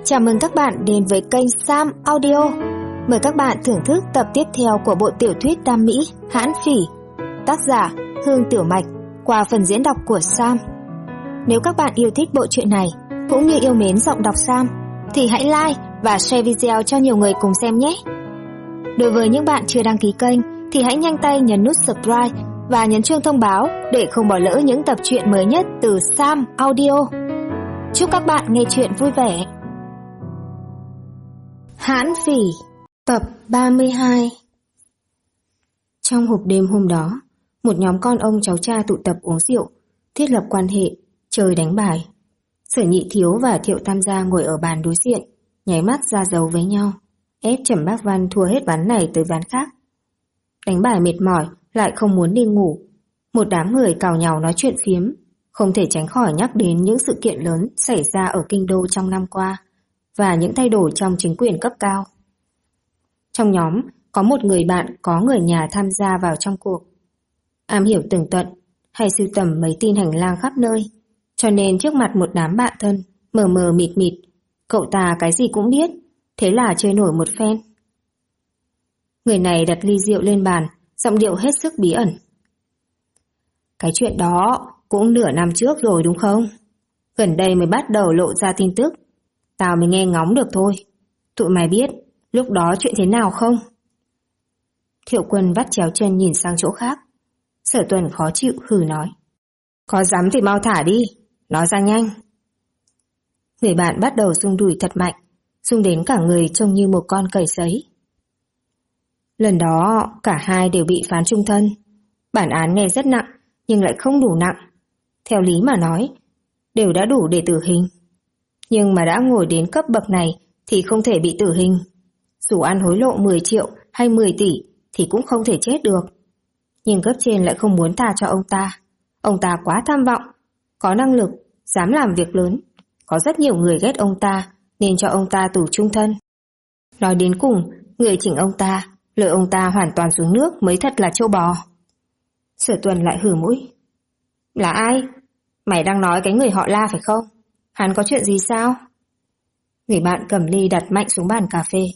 Chào mừng các bạn đến với kênh Sam Audio. Mời các bạn thưởng thức tập tiếp theo của bộ tiểu thuyết Đam Mỹ Hãn Phỉ, tác giả Hương Tiểu Mạch, qua phần diễn đọc của Sam. Nếu các bạn yêu thích bộ truyện này cũng như yêu mến giọng đọc Sam thì hãy like và share video cho nhiều người cùng xem nhé. Đối với những bạn chưa đăng ký kênh thì hãy nhanh tay nhấn nút subscribe và nhấn chuông thông báo để không bỏ lỡ những tập truyện mới nhất từ Sam Audio. Chúc các bạn nghe truyện vui vẻ. Hãn Phỉ, tập 32. Trong hộp đêm hôm đó, một nhóm con ông cháu cha tụ tập uống rượu, thiết lập quan hệ, chơi đánh bài. Sở Nhị Thiếu và Thiệu Tam Gia ngồi ở bàn đối diện, nháy mắt ra dấu với nhau, ép Trầm Bác Văn thua hết ván này tới ván khác. Đánh bài mệt mỏi, lại không muốn đi ngủ. Một đám người càu nhàu nói chuyện phiếm, không thể tránh khỏi nhắc đến những sự kiện lớn xảy ra ở kinh đô trong năm qua và những thay đổi trong chính quyền cấp cao. Trong nhóm, có một người bạn có người nhà tham gia vào trong cuộc. Am hiểu tường tận, hay sưu tầm mấy tin hành lang khắp nơi, cho nên trước mặt một đám bạn thân, mờ mờ mịt mịt, cậu ta cái gì cũng biết, thế là chơi nổi một phen. Người này đặt ly rượu lên bàn, giọng điệu hết sức bí ẩn. Cái chuyện đó cũng nửa năm trước rồi đúng không? Gần đây mới bắt đầu lộ ra tin tức. Tao mới nghe ngóng được thôi. Tụi mày biết lúc đó chuyện thế nào không? Thiệu Quân vắt chéo chân nhìn sang chỗ khác. Sở Tuần khó chịu hừ nói. Có dám thì mau thả đi, nói ra nhanh. Người bạn bắt đầu rung đùi thật mạnh, rung đến cả người trông như một con cầy sấy. Lần đó cả hai đều bị phán chung thân. Bản án nghe rất nặng nhưng lại không đủ nặng. Theo lý mà nói, đều đã đủ để tử hình. Nhưng mà đã ngồi đến cấp bậc này thì không thể bị tử hình. Dù ăn hối lộ 10 triệu hay 10 tỷ thì cũng không thể chết được. Nhưng cấp trên lại không muốn tha cho ông ta. Ông ta quá tham vọng, có năng lực, dám làm việc lớn. Có rất nhiều người ghét ông ta nên cho ông ta tù chung thân. Nói đến cùng, người chỉnh ông ta, lời ông ta hoàn toàn xuống nước mới thật là trâu bò. Sở Tuần lại hử mũi. Là ai? Mày đang nói cái người họ La phải không? Hắn có chuyện gì sao? Người bạn cầm ly đặt mạnh xuống bàn cà phê.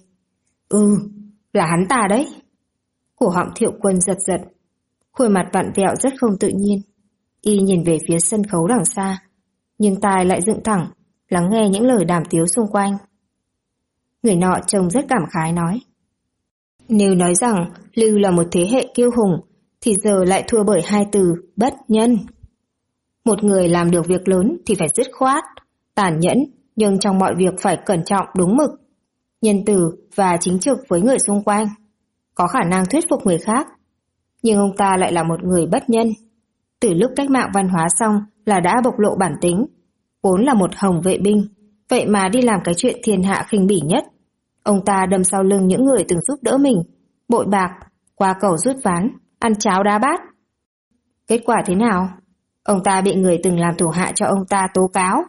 Là hắn ta đấy. Cổ họng Thiệu Quân giật giật. Khuôn mặt vặn vẹo rất không tự nhiên. Y nhìn về phía sân khấu đằng xa, nhưng tai lại dựng thẳng, lắng nghe những lời đàm tiếu xung quanh. Người nọ trông rất cảm khái nói. Nếu nói rằng Lưu là một thế hệ kiêu hùng, thì giờ lại thua bởi hai từ bất nhân. Một người làm được việc lớn thì phải dứt khoát, tàn nhẫn, nhưng trong mọi việc phải cẩn trọng đúng mực, nhân từ và chính trực với người xung quanh, có khả năng thuyết phục người khác. Nhưng ông ta lại là một người bất nhân. Từ lúc cách mạng văn hóa xong là đã bộc lộ bản tính, vốn là một hồng vệ binh, vậy mà đi làm cái chuyện thiên hạ khinh bỉ nhất. Ông ta đâm sau lưng những người từng giúp đỡ mình, bội bạc, qua cầu rút ván, ăn cháo đá bát. Kết quả thế nào? Ông ta bị người từng làm thủ hạ cho ông ta tố cáo.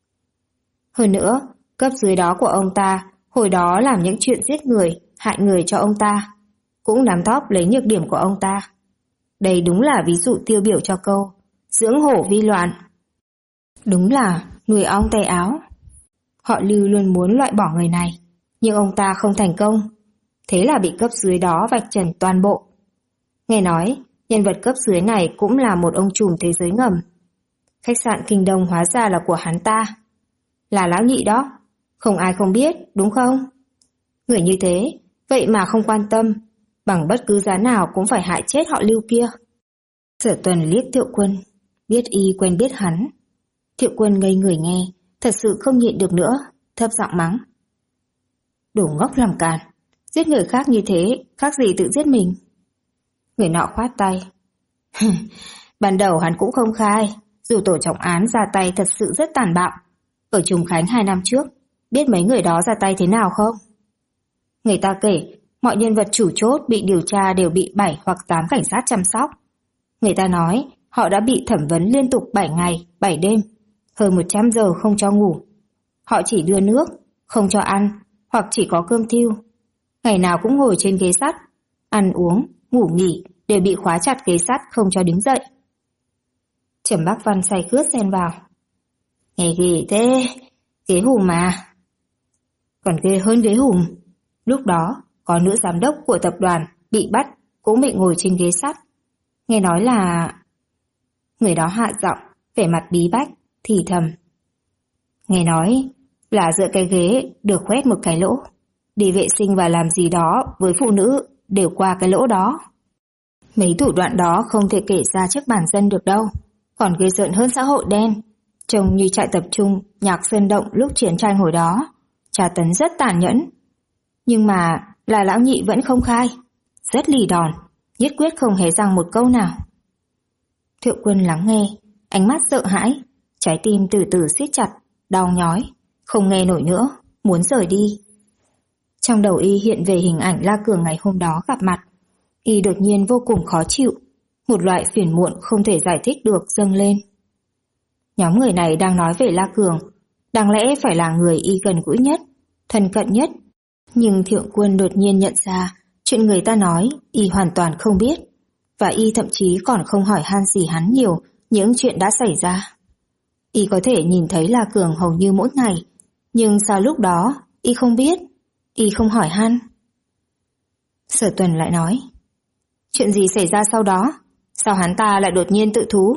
Hơn nữa, cấp dưới đó của ông ta hồi đó làm những chuyện giết người, hại người cho ông ta, cũng nắm thóp lấy nhược điểm của ông ta. Đây đúng là ví dụ tiêu biểu cho câu dưỡng hổ vi loạn. Đúng là nuôi ong tay áo. Họ Lưu luôn muốn loại bỏ người này, nhưng ông ta không thành công. Thế là bị cấp dưới đó vạch trần toàn bộ. Nghe nói, nhân vật cấp dưới này cũng là một ông trùm thế giới ngầm. Khách sạn Kinh Đông hóa ra là của hắn ta. Là lão nhị đó, không ai không biết, đúng không? Người như thế, vậy mà không quan tâm, bằng bất cứ giá nào cũng phải hại chết họ Lưu kia. Sở Tuần liếc Thiệu Quân, biết y quen biết hắn. Thiệu Quân ngây người nghe, thật sự không nhịn được nữa, thấp giọng mắng. Đồ ngốc làm càn, giết người khác như thế, khác gì tự giết mình. Người nọ khoát tay. Ban đầu hắn cũng không khai, dù tổ trọng án ra tay thật sự rất tàn bạo. Ở Trùng Khánh 2 năm trước, biết mấy người đó ra tay thế nào không? Người ta kể, mọi nhân vật chủ chốt bị điều tra đều bị 7 hoặc 8 cảnh sát chăm sóc. Người ta nói, họ đã bị thẩm vấn liên tục 7 ngày, 7 đêm, hơn 100 giờ không cho ngủ. Họ chỉ đưa nước, không cho ăn, hoặc chỉ có cơm thiêu. Ngày nào cũng ngồi trên ghế sắt, ăn uống, ngủ nghỉ đều bị khóa chặt ghế sắt không cho đứng dậy. Trầm Bác Văn say khướt xen vào. Nghe ghê thế, ghế hùm mà. còn ghê hơn ghế hùm. Lúc đó, có nữ giám đốc của tập đoàn bị bắt cũng bị ngồi trên ghế sắt. Nghe nói là... Người đó hạ giọng, vẻ mặt bí bách, thì thầm. Nghe nói là giữa cái ghế được khoét một cái lỗ. Đi vệ sinh và làm gì đó với phụ nữ đều qua cái lỗ đó. Mấy thủ đoạn đó không thể kể ra trước bản dân được đâu. Còn ghê rợn hơn xã hội đen. Trông như trại tập trung, nhạc sơn động lúc chiến tranh hồi đó. Tra tấn rất tàn nhẫn. Nhưng mà là lão nhị vẫn không khai. Rất lì đòn, nhất quyết không hề rằng một câu nào. Thiệu Quân lắng nghe, ánh mắt sợ hãi, trái tim từ từ siết chặt, đau nhói, không nghe nổi nữa, muốn rời đi. Trong đầu y hiện về hình ảnh La Cường ngày hôm đó gặp mặt. Y đột nhiên vô cùng khó chịu, một loại phiền muộn không thể giải thích được dâng lên. Nhóm người này đang nói về La Cường, đáng lẽ phải là người y gần gũi nhất, thân cận nhất. Nhưng Thiệu Quân đột nhiên nhận ra chuyện người ta nói y hoàn toàn không biết, và y thậm chí còn không hỏi han gì hắn nhiều những chuyện đã xảy ra. Y có thể nhìn thấy La Cường hầu như mỗi ngày, nhưng sao lúc đó y không biết, y không hỏi han. Sở Tuần lại nói, chuyện gì xảy ra sau đó? Sao hắn ta lại đột nhiên tự thú?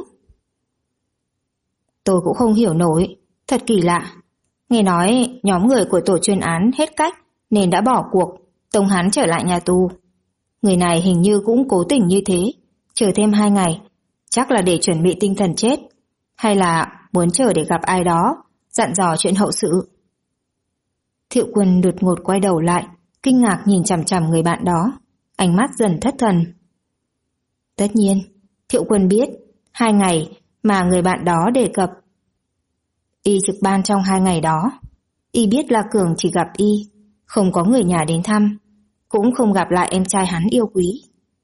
Tôi cũng không hiểu nổi, thật kỳ lạ. Nghe nói nhóm người của tổ chuyên án hết cách nên đã bỏ cuộc, tống hắn trở lại nhà tù. Người này hình như cũng cố tình như thế, chờ thêm 2 ngày, chắc là để chuẩn bị tinh thần chết, hay là muốn chờ để gặp ai đó, dặn dò chuyện hậu sự. Thiệu Quân đột ngột quay đầu lại, kinh ngạc nhìn chằm chằm người bạn đó, ánh mắt dần thất thần. Tất nhiên, Thiệu Quân biết, 2 ngày mà người bạn đó đề cập. Y trực ban trong 2 ngày đó, y biết La Cường chỉ gặp y, không có người nhà đến thăm, cũng không gặp lại em trai hắn yêu quý.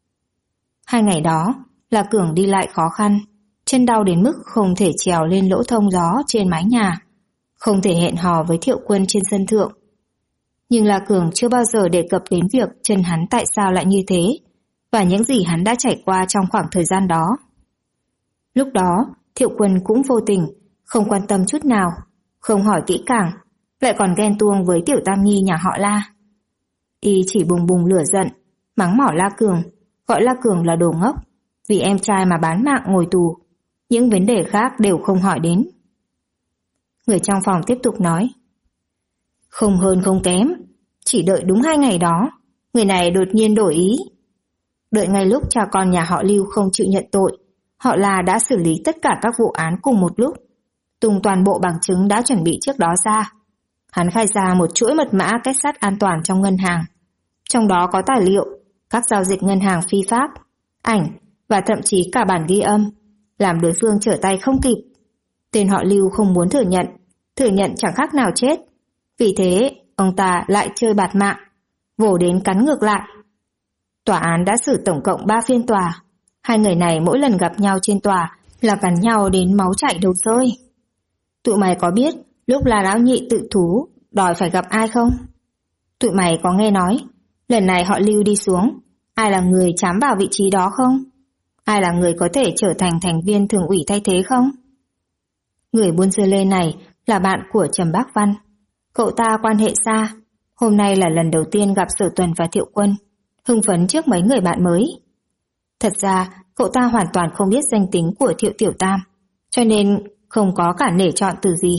2 ngày đó, La Cường đi lại khó khăn, chân đau đến mức không thể trèo lên lỗ thông gió trên mái nhà, không thể hẹn hò với Thiệu Quân trên sân thượng. Nhưng La Cường chưa bao giờ đề cập đến việc chân hắn tại sao lại như thế, và những gì hắn đã trải qua trong khoảng thời gian đó. Lúc đó, Thiệu Quân cũng vô tình, không quan tâm chút nào, không hỏi kỹ càng, lại còn ghen tuông với tiểu tam nhi nhà họ La. Y chỉ bùng bùng lửa giận, mắng mỏ La Cường, gọi La Cường là đồ ngốc, vì em trai mà bán mạng ngồi tù. Những vấn đề khác đều không hỏi đến. Người trong phòng tiếp tục nói, không hơn không kém, chỉ đợi đúng 2 ngày đó, người này đột nhiên đổi ý. Đợi ngay lúc cha con nhà họ Lưu không chịu nhận tội, họ La đã xử lý tất cả các vụ án cùng một lúc, tung toàn bộ bằng chứng đã chuẩn bị trước đó ra. Hắn khai ra một chuỗi mật mã kết sắt an toàn trong ngân hàng. Trong đó có tài liệu, các giao dịch ngân hàng phi pháp, ảnh và thậm chí cả bản ghi âm, làm đối phương trở tay không kịp. Tên họ Lưu không muốn thừa nhận chẳng khác nào chết. Vì thế, ông ta lại chơi bạt mạng, vồ đến cắn ngược lại. Tòa án đã xử tổng cộng 3 phiên tòa. 2 người này mỗi lần gặp nhau trên tòa là cắn nhau đến máu chảy đầu rơi. Tụi mày có biết lúc là lão nhị tự thú đòi phải gặp ai không? Tụi mày có nghe nói lần này họ Lưu đi xuống, ai là người trám vào vị trí đó không? Ai là người có thể trở thành thành viên thường ủy thay thế không? Người buôn dưa lê này là bạn của Trầm Bác Văn. Cậu ta quan hệ xa, hôm nay là lần đầu tiên gặp Sở Tuần và Thiệu Quân, hưng phấn trước mấy người bạn mới. Thật ra, cậu ta hoàn toàn không biết danh tính của Thiệu Tiểu Tam, cho nên không có cả nể chọn từ gì.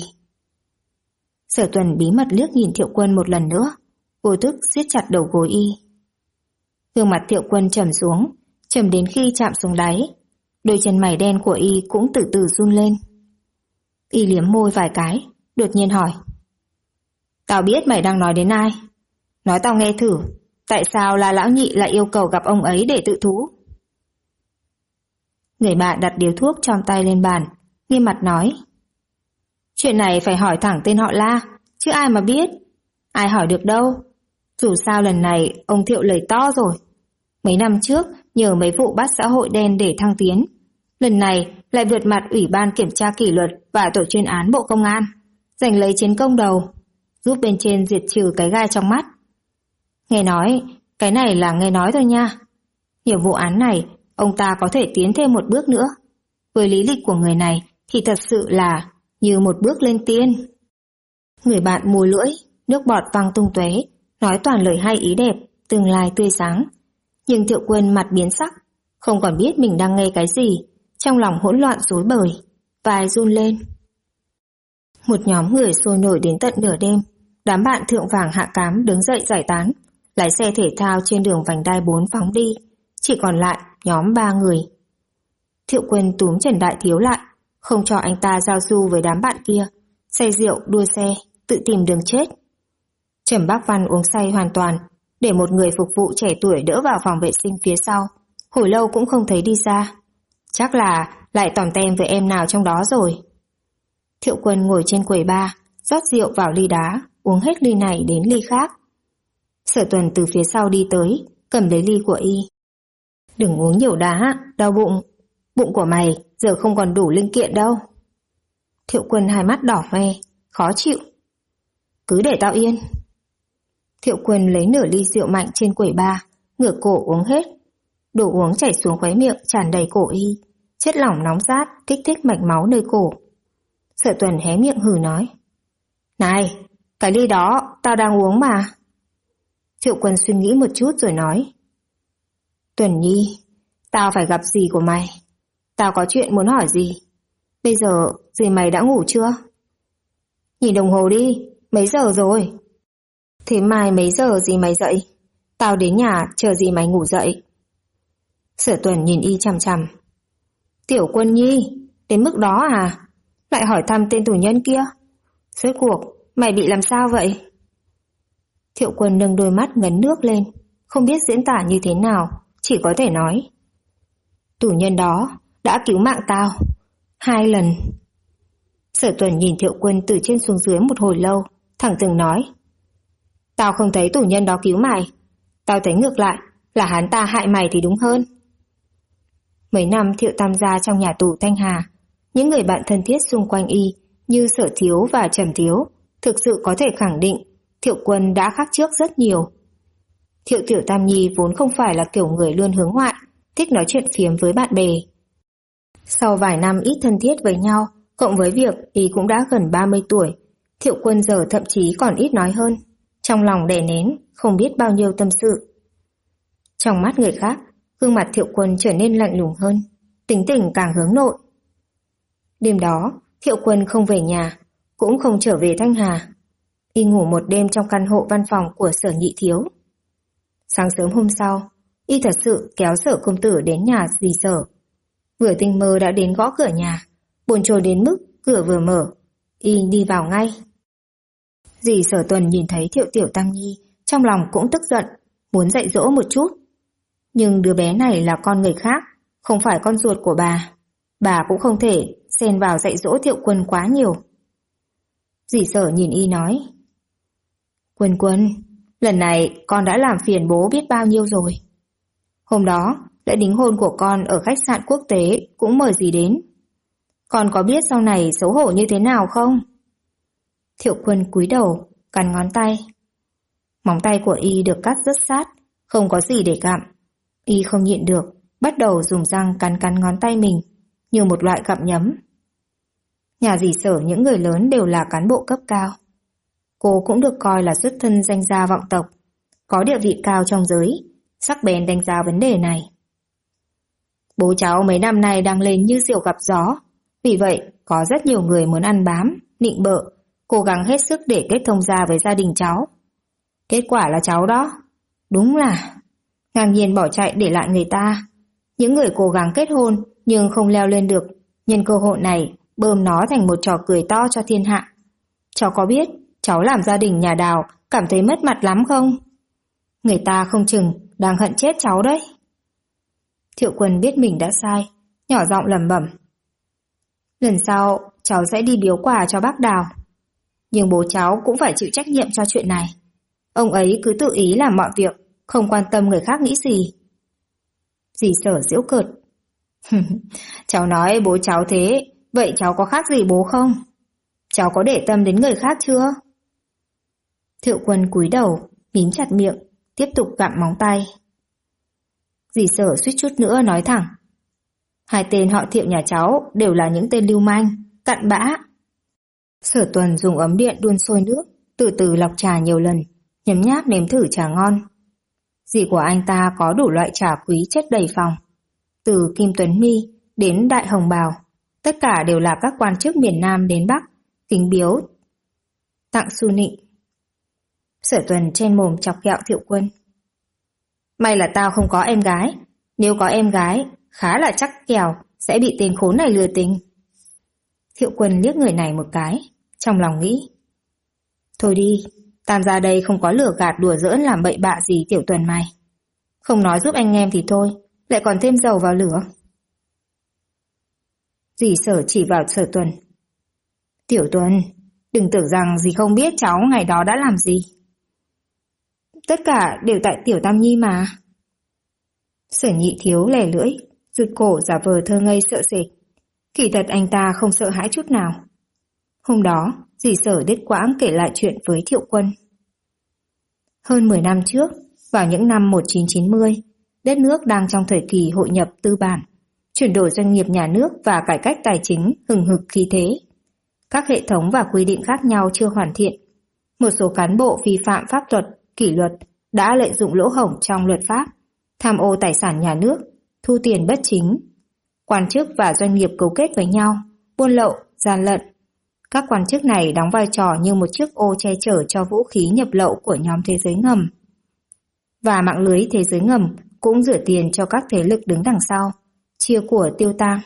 Sở Tuần bí mật liếc nhìn Thiệu Quân một lần nữa, vô thức siết chặt đầu gối y. Gương mặt Thiệu Quân trầm xuống, trầm đến khi chạm xuống đáy. Đôi chân mày đen của y cũng từ từ run lên. Y liếm môi vài cái, đột nhiên hỏi. Tao biết mày đang nói đến ai. Nói tao nghe thử, tại sao là lão nhị lại yêu cầu gặp ông ấy để tự thú? Người bạn đặt điếu thuốc trong tay lên bàn, nghiêm mặt nói. Chuyện này phải hỏi thẳng tên họ La, chứ ai mà biết. Ai hỏi được đâu. Dù sao lần này ông Thiệu lời to rồi. Mấy năm trước nhờ mấy vụ bắt xã hội đen để thăng tiến, lần này lại vượt mặt Ủy ban Kiểm tra Kỷ luật và Tổ chuyên án Bộ Công an, giành lấy chiến công đầu, giúp bên trên diệt trừ cái gai trong mắt. Nghe nói, cái này là nghe nói thôi nha. Nhiều vụ án này, ông ta có thể tiến thêm một bước nữa. Với lý lịch của người này thì thật sự là như một bước lên tiên. Người bạn mùa lưỡi, nước bọt văng tung tóe, nói toàn lời hay ý đẹp, tương lai tươi sáng. Nhưng Thiệu Quân mặt biến sắc, không còn biết mình đang nghe cái gì, trong lòng hỗn loạn rối bời, vai run lên. Một nhóm người sôi nổi đến tận nửa đêm, đám bạn thượng vàng hạ cám đứng dậy giải tán, lái xe thể thao trên đường vành đai 4 phóng đi, chỉ còn lại nhóm 3 người. Thiệu Quân túm Trần Đại Thiếu lại, không cho anh ta giao du với đám bạn kia, say rượu đua xe, tự tìm đường chết. Trầm Bác Văn uống say hoàn toàn, để một người phục vụ trẻ tuổi đỡ vào phòng vệ sinh phía sau, hồi lâu cũng không thấy đi ra. Chắc là lại tòm tem với em nào trong đó rồi. Thiệu Quân ngồi trên quầy bar, rót rượu vào ly đá, uống hết ly này đến ly khác. Sở Tuần từ phía sau đi tới, cầm lấy ly của y. Đừng uống nhiều đá, đau bụng. Bụng của mày giờ không còn đủ linh kiện đâu. Thiệu Quân hai mắt đỏ hoe, khó chịu. Cứ để tao yên. Thiệu Quân lấy nửa ly rượu mạnh trên quầy bar, ngửa cổ uống hết. Đồ uống chảy xuống khóe miệng tràn đầy cổ y, chất lỏng nóng rát kích thích mạch máu nơi cổ. Sở Tuần hé miệng hừ nói: Này, cái ly đó tao đang uống mà. Thiệu Quân suy nghĩ một chút rồi nói: Tuần Nhi, tao phải gặp dì của mày. Tao có chuyện muốn hỏi dì. Bây giờ dì mày đã ngủ chưa? Nhìn đồng hồ đi, mấy giờ rồi? Thế mai mấy giờ dì mày dậy? Tao đến nhà chờ dì mày ngủ dậy. Sở Tuần nhìn y chằm chằm. Tiểu Quân Nhi, đến mức đó à? Lại hỏi thăm tên tù nhân kia. Rốt cuộc mày bị làm sao vậy? Thiệu Quân nâng đôi mắt ngấn nước lên, không biết diễn tả như thế nào, chỉ có thể nói: Tù nhân đó đã cứu mạng tao 2 lần. Sở Tuần nhìn Thiệu Quân từ trên xuống dưới một hồi lâu, thẳng thừng nói: Tao không thấy tù nhân đó cứu mày. Tao thấy ngược lại là hắn ta hại mày thì đúng hơn. Mấy năm Thiệu Tam gia trong nhà tù Thanh Hà, những người bạn thân thiết xung quanh y như Sở Thiếu và Trầm Thiếu thực sự có thể khẳng định Thiệu Quân đã khác trước rất nhiều. Thiệu Tiểu Tam Nhi vốn không phải là kiểu người luôn hướng ngoại, thích nói chuyện phiếm với bạn bè. Sau vài năm ít thân thiết với nhau, cộng với việc y cũng đã gần 30 tuổi, Thiệu Quân giờ thậm chí còn ít nói hơn, trong lòng đè nén không biết bao nhiêu tâm sự. Trong mắt người khác, gương mặt Thiệu Quân trở nên lạnh lùng hơn, tính tình càng hướng nội. Đêm đó, Thiệu Quân không về nhà, cũng không trở về Thanh Hà. Y ngủ một đêm trong căn hộ văn phòng của Sở Nhị Thiếu. Sáng sớm hôm sau, y thật sự kéo Sở công tử đến nhà dì Sở. Vừa tinh mơ đã đến gõ cửa nhà, bồn chồn đến mức cửa vừa mở, y đi vào ngay. Dì Sở Tuần nhìn thấy Thiệu Tiểu Tam Nhi, trong lòng cũng tức giận, muốn dạy dỗ một chút. Nhưng đứa bé này là con người khác, không phải con ruột của bà cũng không thể xen vào dạy dỗ Thiệu Quân quá nhiều. Dì Sở nhìn y nói: Quân Quân, lần này con đã làm phiền bố biết bao nhiêu rồi. Hôm đó, lễ đính hôn của con ở khách sạn quốc tế cũng mời dì đến. Con có biết sau này xấu hổ như thế nào không? Thiệu Quân cúi đầu, cắn ngón tay. Móng tay của y được cắt rất sát, không có gì để gặm. Y không nhịn được, bắt đầu dùng răng cắn ngón tay mình, như một loại gặm nhấm. Nhà dì Sở những người lớn đều là cán bộ cấp cao. Cô cũng được coi là xuất thân danh gia vọng tộc, có địa vị cao trong giới, sắc bén đánh giá vấn đề này. Bố cháu mấy năm nay đang lên như diều gặp gió, vì vậy có rất nhiều người muốn ăn bám, nịnh bợ, cố gắng hết sức để kết thông gia với gia đình cháu. Kết quả là cháu đó, đúng là ngang nhiên bỏ chạy để lại người ta. Những người cố gắng kết hôn nhưng không leo lên được, nhân cơ hội này bơm nó thành một trò cười to cho thiên hạ. Cháu có biết cháu làm gia đình nhà Đào cảm thấy mất mặt lắm không? Người ta không chừng đang hận chết cháu đấy. Thiệu Quân biết mình đã sai, nhỏ giọng lẩm bẩm: Lần sau cháu sẽ đi biếu quà cho bác Đào. Nhưng bố cháu cũng phải chịu trách nhiệm cho chuyện này. Ông ấy cứ tự ý làm mọi việc, không quan tâm người khác nghĩ gì. Dì Sở giễu cợt: Cháu nói bố cháu thế, vậy cháu có khác gì bố không? Cháu có để tâm đến người khác chưa? Thiệu Quân cúi đầu, mím chặt miệng, tiếp tục gặm móng tay. Dì Sở suýt chút nữa nói thẳng: Hai tên họ Thiệu nhà cháu đều là những tên lưu manh, cặn bã. Sở Tuần dùng ấm điện đun sôi nước, từ từ lọc trà nhiều lần, nhấm nháp nếm thử trà ngon. Dì của anh ta có đủ loại trà quý chất đầy phòng. Từ Kim Tuấn Mi đến Đại Hồng Bào, tất cả đều là các quan chức miền Nam đến Bắc, kính biếu, tặng su nịnh. Sở Tuần trên mồm chọc ghẹo Thiệu Quân. May là tao không có em gái, nếu có em gái, khá là chắc kèo sẽ bị tên khốn này lừa tình. Thiệu Quân liếc người này một cái, trong lòng nghĩ. Thôi đi, Tam gia đây không có lừa gạt đùa giỡn làm bậy bạ gì Tiểu Tuần mày. Không nói giúp anh em thì thôi, lại còn thêm dầu vào lửa. Dì Sở chỉ vào Sở Tuần. Tiểu Tuần, đừng tưởng rằng dì không biết cháu ngày đó đã làm gì. Tất cả đều tại Tiểu Tam Nhi mà. Sở Nhị Thiếu lẻ lưỡi, rụt cổ giả vờ thơ ngây sợ sệt. Kỳ thật anh ta không sợ hãi chút nào. Hôm đó, dì Sở đứt quãng kể lại chuyện với Thiệu Quân. Hơn 10 năm trước, vào những năm 1990, đất nước đang trong thời kỳ hội nhập tư bản, chuyển đổi doanh nghiệp nhà nước và cải cách tài chính hừng hực khí thế. Các hệ thống và quy định khác nhau chưa hoàn thiện. Một số cán bộ vi phạm pháp luật, kỷ luật đã lợi dụng lỗ hổng trong luật pháp, tham ô tài sản nhà nước, thu tiền bất chính. Quan chức và doanh nghiệp cấu kết với nhau, buôn lậu, gian lận. Các quan chức này đóng vai trò như một chiếc ô che chở cho vũ khí nhập lậu của nhóm thế giới ngầm. Và mạng lưới thế giới ngầm cũng rửa tiền cho các thế lực đứng đằng sau, chia của tiêu tang.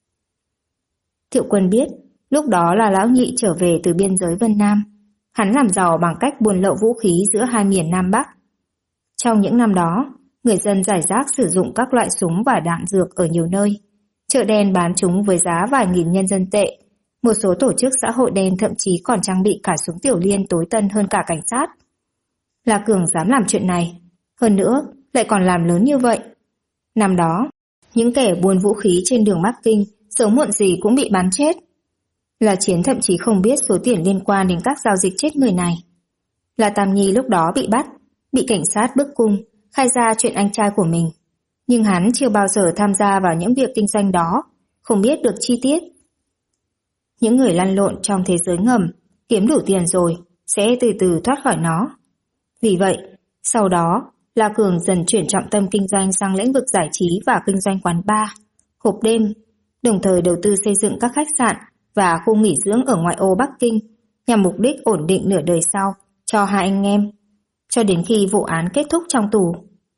Thiệu Quân biết, lúc đó là Lão Nhị trở về từ biên giới Vân Nam. Hắn làm giàu bằng cách buôn lậu vũ khí giữa hai miền Nam Bắc. Trong những năm đó, người dân rải rác sử dụng các loại súng và đạn dược ở nhiều nơi. Chợ đen bán chúng với giá vài nghìn nhân dân tệ. Một số tổ chức xã hội đen thậm chí còn trang bị cả súng tiểu liên tối tân hơn cả cảnh sát. La Cường dám làm chuyện này. Hơn nữa, lại còn làm lớn như vậy. Năm đó, những kẻ buôn vũ khí trên đường Bắc Kinh sớm muộn gì cũng bị bắn chết. La Chiến thậm chí không biết số tiền liên quan đến các giao dịch chết người này. La Tam Nhi lúc đó bị bắt, bị cảnh sát bức cung, khai ra chuyện anh trai của mình. Nhưng hắn chưa bao giờ tham gia vào những việc kinh doanh đó, không biết được chi tiết. Những người lăn lộn trong thế giới ngầm, kiếm đủ tiền rồi, sẽ từ từ thoát khỏi nó. Vì vậy, sau đó, La Cường dần chuyển trọng tâm kinh doanh sang lĩnh vực giải trí và kinh doanh quán bar, hộp đêm, đồng thời đầu tư xây dựng các khách sạn và khu nghỉ dưỡng ở ngoại ô Bắc Kinh nhằm mục đích ổn định nửa đời sau cho hai anh em, cho đến khi vụ án kết thúc trong tù.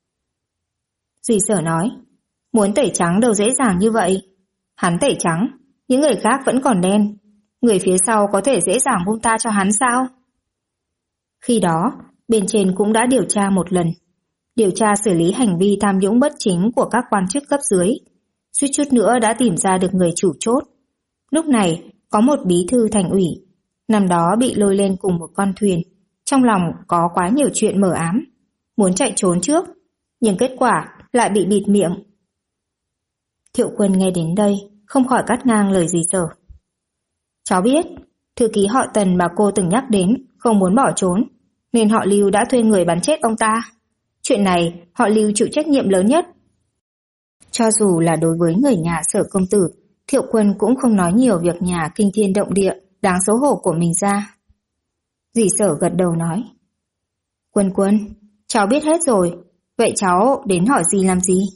Dì Sở nói, muốn tẩy trắng đâu dễ dàng như vậy. Hắn tẩy trắng, những người khác vẫn còn đen. Người phía sau có thể dễ dàng buông tha cho hắn sao? Khi đó, bên trên cũng đã điều tra một lần. Điều tra xử lý hành vi tham nhũng bất chính của các quan chức cấp dưới. Suýt chút nữa đã tìm ra được người chủ chốt. Lúc này, có một bí thư thành ủy. Năm đó bị lôi lên cùng một con thuyền. Trong lòng có quá nhiều chuyện mờ ám. Muốn chạy trốn trước, nhưng kết quả lại bị bịt miệng. Thiệu Quân nghe đến đây, không khỏi cắt ngang lời dì Sở. Cháu biết, thư ký họ Tần mà cô từng nhắc đến không muốn bỏ trốn, nên họ Lưu đã thuê người bắn chết ông ta. Chuyện này họ Lưu chịu trách nhiệm lớn nhất. Cho dù là đối với người nhà Sở công tử, Thiệu Quân cũng không nói nhiều việc nhà kinh thiên động địa đáng xấu hổ của mình ra. Dì Sở gật đầu nói. Quân, cháu biết hết rồi, vậy cháu đến hỏi dì làm gì?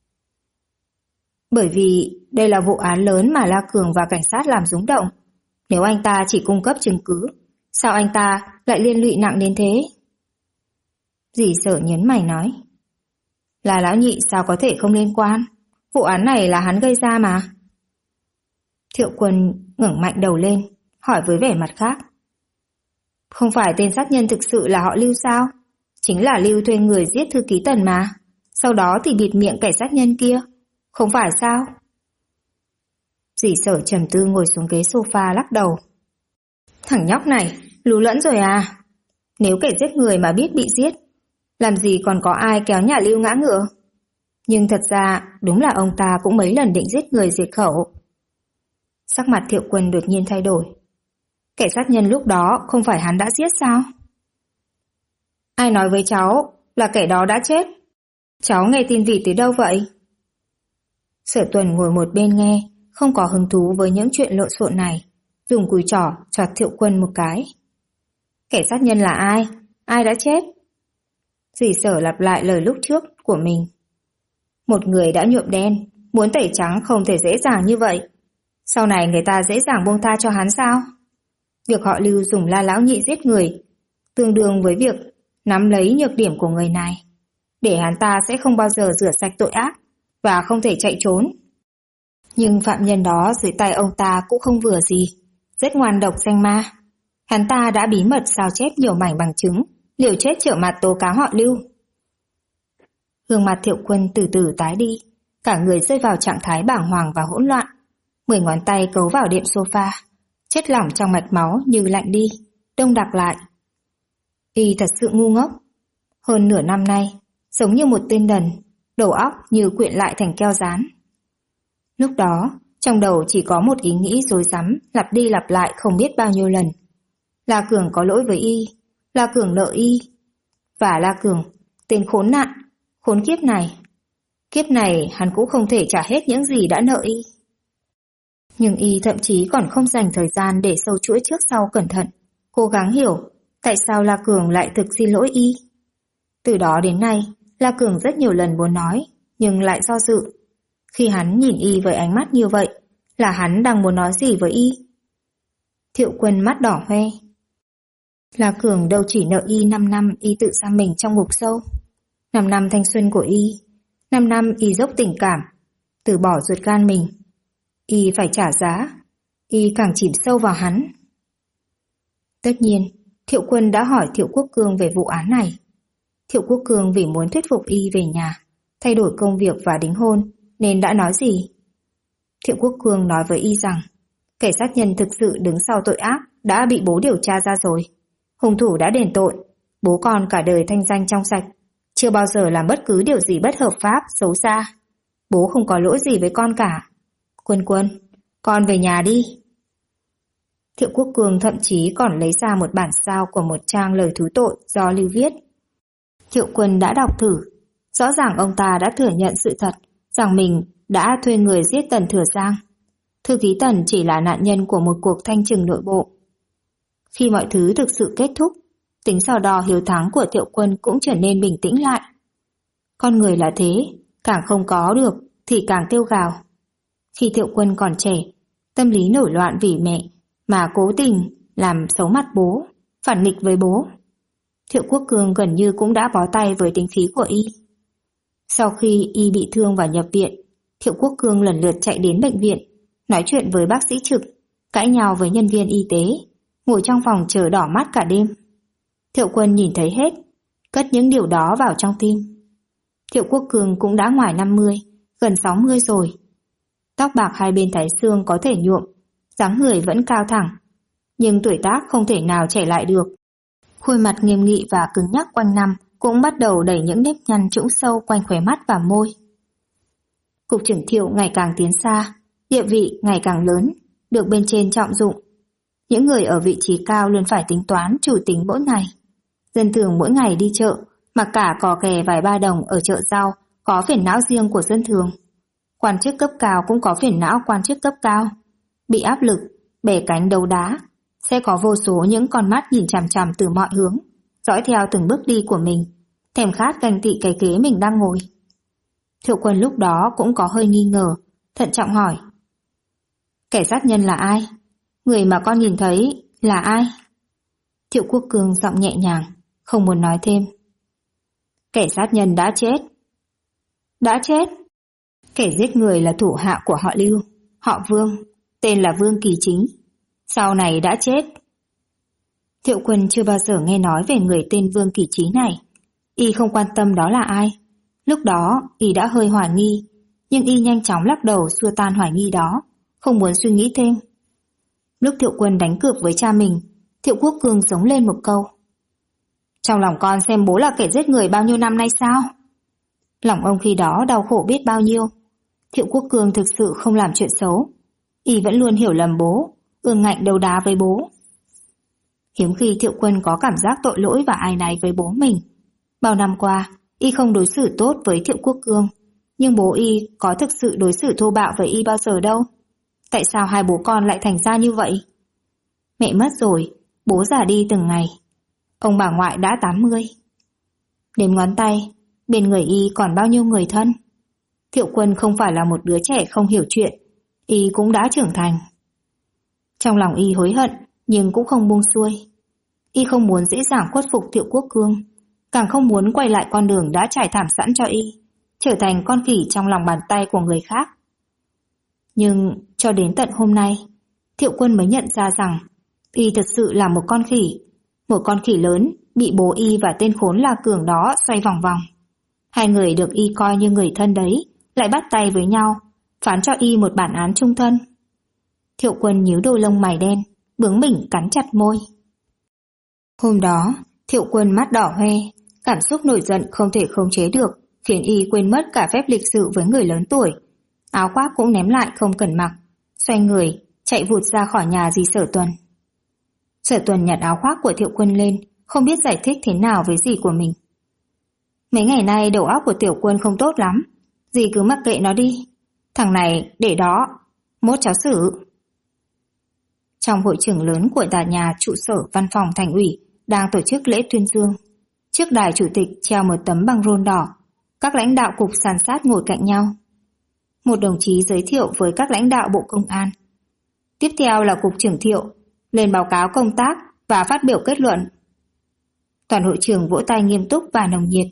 Bởi vì đây là vụ án lớn mà La Cường và cảnh sát làm rúng động. Nếu anh ta chỉ cung cấp chứng cứ, sao anh ta lại liên lụy nặng đến thế? Dì Sở nhấn mày nói. Là Lão Nhị sao có thể không liên quan? Vụ án này là hắn gây ra mà. Thiệu Quân ngẩng mạnh đầu lên, hỏi với vẻ mặt khác. Không phải tên sát nhân thực sự là họ Lưu sao? Chính là Lưu thuê người giết thư ký Tần mà. Sau đó thì bịt miệng kẻ sát nhân kia. Không phải sao? Dì Sở trầm tư ngồi xuống ghế sofa lắc đầu. Thằng nhóc này, lú lẫn rồi à? Nếu kẻ giết người mà biết bị giết, làm gì còn có ai kéo nhà Lưu ngã ngựa? Nhưng thật ra, đúng là ông ta cũng mấy lần định giết người diệt khẩu. Sắc mặt Thiệu Quân đột nhiên thay đổi. Kẻ sát nhân lúc đó không phải hắn đã giết sao? Ai nói với cháu là kẻ đó đã chết? Cháu nghe tin vịt từ đâu vậy? Sở Tuần ngồi một bên nghe, không có hứng thú với những chuyện lộn xộn này, dùng cùi trỏ chọt Thiệu Quân một cái. Kẻ sát nhân là ai? Ai đã chết? Dì Sở lặp lại lời lúc trước của mình. Một người đã nhuộm đen, muốn tẩy trắng không thể dễ dàng như vậy. Sau này người ta dễ dàng buông tha cho hắn sao? Việc họ Lưu dùng La Lão Nhị giết người tương đương với việc nắm lấy nhược điểm của người này, để hắn ta sẽ không bao giờ rửa sạch tội ác và không thể chạy trốn. Nhưng phạm nhân đó dưới tay ông ta cũng không vừa gì, rất ngoan độc danh ma. Hắn ta đã bí mật sao chép nhiều mảnh bằng chứng, liều chết trở mặt tố cáo họ Lưu. Gương mặt Thiệu Quân từ từ tái đi, cả người rơi vào trạng thái bàng hoàng và hỗn loạn. 10 ngón tay cấu vào đệm sofa, chất lỏng trong mạch máu như lạnh đi, đông đặc lại. Y thật sự ngu ngốc. Hơn nửa năm nay, sống như một tên đần, đầu óc như quyện lại thành keo dán. Lúc đó, trong đầu chỉ có một ý nghĩ rối rắm, lặp đi lặp lại không biết bao nhiêu lần. La Cường có lỗi với Y, La Cường nợ Y. Và La Cường, tên khốn nạn, khốn kiếp này. Kiếp này hắn cũng không thể trả hết những gì đã nợ Y. Nhưng Y thậm chí còn không dành thời gian để sâu chuỗi trước sau cẩn thận, cố gắng hiểu tại sao La Cường lại thực xin lỗi Y. Từ đó đến nay, La Cường rất nhiều lần muốn nói, nhưng lại do dự. Khi hắn nhìn Y với ánh mắt như vậy, là hắn đang muốn nói gì với Y? Thiệu Quân mắt đỏ hoe. La Cường đâu chỉ nợ Y 5 năm Y tự giam mình trong ngục sâu, 5 năm thanh xuân của Y, 5 năm Y dốc tình cảm, từ bỏ ruột gan mình. Y phải trả giá, Y càng chìm sâu vào hắn. Tất nhiên, Thiệu Quân đã hỏi Thiệu Quốc Cương về vụ án này. Thiệu Quốc Cương vì muốn thuyết phục Y về nhà, thay đổi công việc và đính hôn, nên đã nói gì? Thiệu Quốc Cương nói với Y rằng, kẻ sát nhân thực sự đứng sau tội ác đã bị bố điều tra ra rồi. Hung thủ đã đền tội, bố con cả đời thanh danh trong sạch, chưa bao giờ làm bất cứ điều gì bất hợp pháp, xấu xa. Bố không có lỗi gì với con cả. Quân Quân, con về nhà đi. Thiệu Quốc Cương thậm chí còn lấy ra một bản sao của một trang lời thú tội do Lưu viết. Thiệu Quân đã đọc thử, rõ ràng ông ta đã thừa nhận sự thật rằng mình đã thuê người giết Tần Thừa Giang. Thư ký Tần chỉ là nạn nhân của một cuộc thanh trừng nội bộ. Khi mọi thứ thực sự kết thúc, tính so đo hiếu thắng của Thiệu Quân cũng trở nên bình tĩnh lại. Con người là thế, càng không có được thì càng kêu gào. Khi Thiệu Quân còn trẻ, tâm lý nổi loạn vì mẹ mà cố tình làm xấu mặt bố, phản nghịch với bố. Thiệu Quốc Cương gần như cũng đã bó tay với tính khí của Y. Sau khi Y bị thương và nhập viện, Thiệu Quốc Cương lần lượt chạy đến bệnh viện, nói chuyện với bác sĩ trực, cãi nhau với nhân viên y tế, ngồi trong phòng chờ đỏ mắt cả đêm. Thiệu Quân nhìn thấy hết, cất những điều đó vào trong tim. Thiệu Quốc Cương cũng đã ngoài 50, gần 60 rồi. Tóc bạc hai bên thái xương có thể nhuộm, dáng người vẫn cao thẳng, nhưng tuổi tác không thể nào trẻ lại được. Khuôn mặt nghiêm nghị và cứng nhắc quanh năm cũng bắt đầu đẩy những nếp nhăn trũng sâu quanh khóe mắt và môi. Cục trưởng Thiệu ngày càng tiến xa, địa vị ngày càng lớn, được bên trên trọng dụng. Những người ở vị trí cao luôn phải tính toán chủ tính mỗi ngày. Dân thường mỗi ngày đi chợ, mặc cả cò kè vài ba đồng ở chợ rau, có phiền não riêng của dân thường. Quan chức cấp cao cũng có phiền não quan chức cấp cao. Bị áp lực, bẻ cánh đấu đá, sẽ có vô số những con mắt nhìn chằm chằm từ mọi hướng, dõi theo từng bước đi của mình, thèm khát ganh tị cái ghế mình đang ngồi. Thiệu Quân lúc đó cũng có hơi nghi ngờ, thận trọng hỏi. Kẻ sát nhân là ai? Người mà con nhìn thấy là ai? Thiệu Quốc Cương giọng nhẹ nhàng, không muốn nói thêm. Kẻ sát nhân đã chết. Đã chết? Kẻ giết người là thủ hạ của họ Lưu, họ Vương, tên là Vương Kỳ Chính. Sau này đã chết. Thiệu Quân chưa bao giờ nghe nói về người tên Vương Kỳ Chí này. Y không quan tâm đó là ai. Lúc đó, Y đã hơi hoài nghi, nhưng Y nhanh chóng lắc đầu xua tan hoài nghi đó, không muốn suy nghĩ thêm. Lúc Thiệu Quân đánh cược với cha mình, Thiệu Quốc Cương giống lên một câu. Trong lòng con xem bố là kẻ giết người bao nhiêu năm nay sao? Lòng ông khi đó đau khổ biết bao nhiêu. Thiệu Quốc Cương thực sự không làm chuyện xấu. Y vẫn luôn hiểu lầm bố, ương ngạnh đấu đá với bố. Hiếm khi Thiệu Quân có cảm giác tội lỗi và áy náy với bố mình. Bao năm qua, Y không đối xử tốt với Thiệu Quốc Cương, nhưng bố Y có thực sự đối xử thô bạo với Y bao giờ đâu. Tại sao hai bố con lại thành ra như vậy? Mẹ mất rồi, bố già đi từng ngày, Ông bà ngoại đã 80. Đếm ngón tay, bên người y còn bao nhiêu người thân. Thiệu Quân không phải là một đứa trẻ không hiểu chuyện, y cũng đã trưởng thành. Trong lòng y hối hận, nhưng cũng không buông xuôi. Y không muốn dễ dàng khuất phục Thiệu Quốc Cương, càng không muốn quay lại con đường đã trải thảm sẵn cho y, trở thành con khỉ trong lòng bàn tay của người khác. Nhưng cho đến tận hôm nay, Thiệu Quân mới nhận ra rằng y thật sự là một con khỉ lớn bị bố y và tên khốn La Cường đó xoay vòng vòng. Hai người được y coi như người thân đấy, lại bắt tay với nhau, phán cho y một bản án chung thân. Thiệu Quân nhíu đôi lông mày đen, bướng bỉnh cắn chặt môi. Hôm đó, Thiệu Quân mắt đỏ hoe, cảm xúc nổi giận không thể khống chế được, khiến y quên mất cả phép lịch sự với người lớn tuổi. Áo khoác cũng ném lại không cần mặc, xoay người, chạy vụt ra khỏi nhà dì Sở Tuần. Sở Tuần nhặt áo khoác của Thiệu Quân lên, không biết giải thích thế nào với dì của mình. Mấy ngày nay đầu óc của Tiểu Quân không tốt lắm, dì cứ mặc kệ nó đi. Thằng này để đó, mốt cháu xử. Trong hội trường lớn của tòa nhà trụ sở văn phòng thành ủy đang tổ chức lễ tuyên dương. Trước đài chủ tịch treo một tấm băng rôn đỏ, các lãnh đạo cục san sát ngồi cạnh nhau. Một đồng chí giới thiệu với các lãnh đạo Bộ Công an. Tiếp theo là Cục trưởng Thiệu, lên báo cáo công tác và phát biểu kết luận. Toàn hội trường vỗ tay nghiêm túc và nồng nhiệt.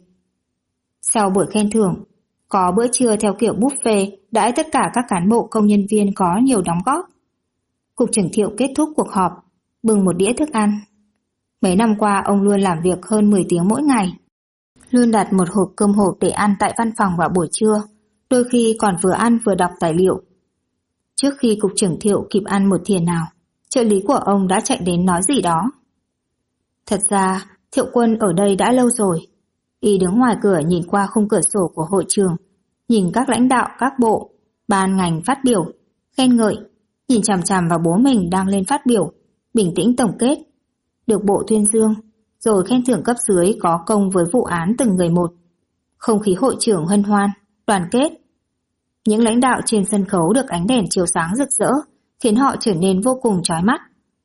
Sau buổi khen thưởng, có bữa trưa theo kiểu buffet đãi tất cả các cán bộ công nhân viên có nhiều đóng góp. Cục trưởng Thiệu kết thúc cuộc họp, bưng một đĩa thức ăn. Mấy năm qua ông luôn làm việc hơn 10 tiếng mỗi ngày. Luôn đặt một hộp cơm hộp để ăn tại văn phòng vào buổi trưa, đôi khi còn vừa ăn vừa đọc tài liệu. Trước khi Cục trưởng Thiệu kịp ăn một thìa nào, trợ lý của ông đã chạy đến nói gì đó. Thật ra, Thiệu Quân ở đây đã lâu rồi. Y đứng ngoài cửa nhìn qua khung cửa sổ của hội trường, nhìn các lãnh đạo các bộ, ban ngành phát biểu, khen ngợi, nhìn chằm chằm vào bố mình đang lên phát biểu, bình tĩnh tổng kết. Được bộ tuyên dương, rồi khen thưởng cấp dưới có công với vụ án từng người một. Không khí hội trường hân hoan, đoàn kết. Những lãnh đạo trên sân khấu được ánh đèn chiếu sáng rực rỡ, khiến họ trở nên vô cùng chói mắt.